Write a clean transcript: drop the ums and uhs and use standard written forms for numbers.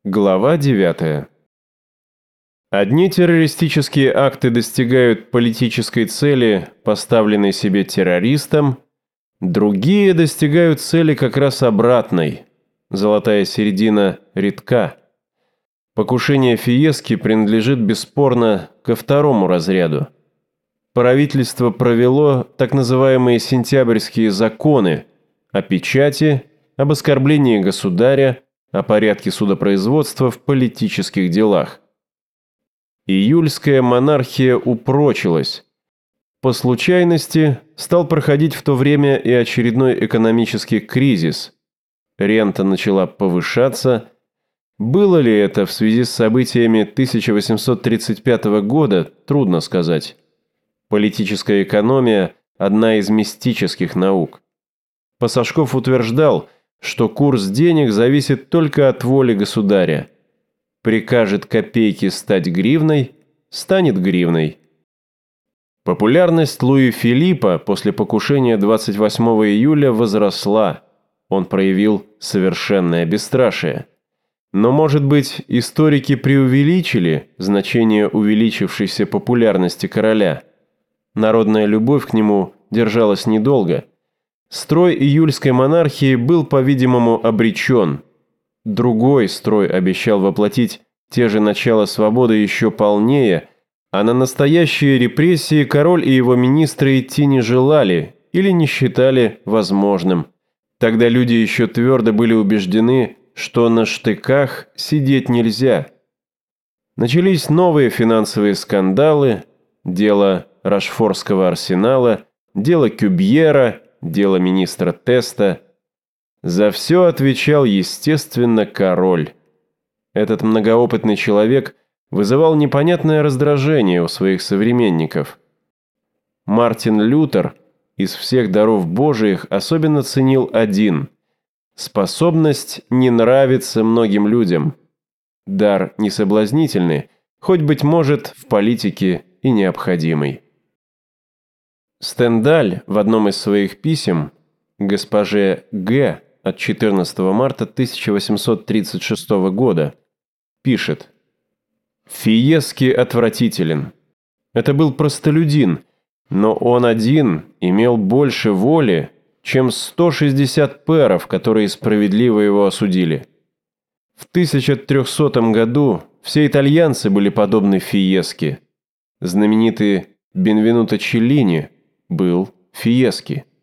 Глава 9. Одни террористические акты достигают политической цели, поставленной себе террористом, другие достигают цели как раз обратной. Золотая середина редка. Покушение Фиески принадлежит бесспорно ко второму разряду. Правительство провело так называемые сентябрьские законы о печати, об оскорблении государя, о порядке судопроизводства в политических делах. Июльская монархия упрочилась. По случайности стал проходить в то время и очередной экономический кризис. Рента начала повышаться. Было ли это в связи с событиями 1835 года, трудно сказать. Политическая экономия – одна из мистических наук. Пасашков утверждал, что курс денег зависит только от воли государя. Прикажет копейке стать гривной – станет гривной. Популярность Луи Филиппа после покушения 28 июля возросла. Он проявил совершенное бесстрашие. Но, может быть, историки преувеличили значение увеличившейся популярности короля. Народная любовь к нему держалась недолго. Строй июльской монархии был, по-видимому, обречен. Другой строй обещал воплотить те же начала свободы еще полнее, а на настоящие репрессии король и его министры идти не желали или не считали возможным. Тогда люди еще твердо были убеждены, что на штыках сидеть нельзя. Начались новые финансовые скандалы, дело Рашфорского арсенала, дело Кюбьера, дело министра Теста. За все отвечал, естественно, король. Этот многоопытный человек вызывал непонятное раздражение у своих современников. Мартин Лютер из всех даров Божиих особенно ценил один – способность не нравиться многим людям. Дар несоблазнительный, хоть, быть может, в политике и необходимый. Стендаль в одном из своих писем госпоже Г. от 14 марта 1836 года пишет: «Фиески отвратителен. Это был простолюдин, но он один имел больше воли, чем 160 пэров, которые справедливо его осудили. В 1300 году все итальянцы были подобны Фиески. Знаменитый Бенвенуто Челлини был Фиески».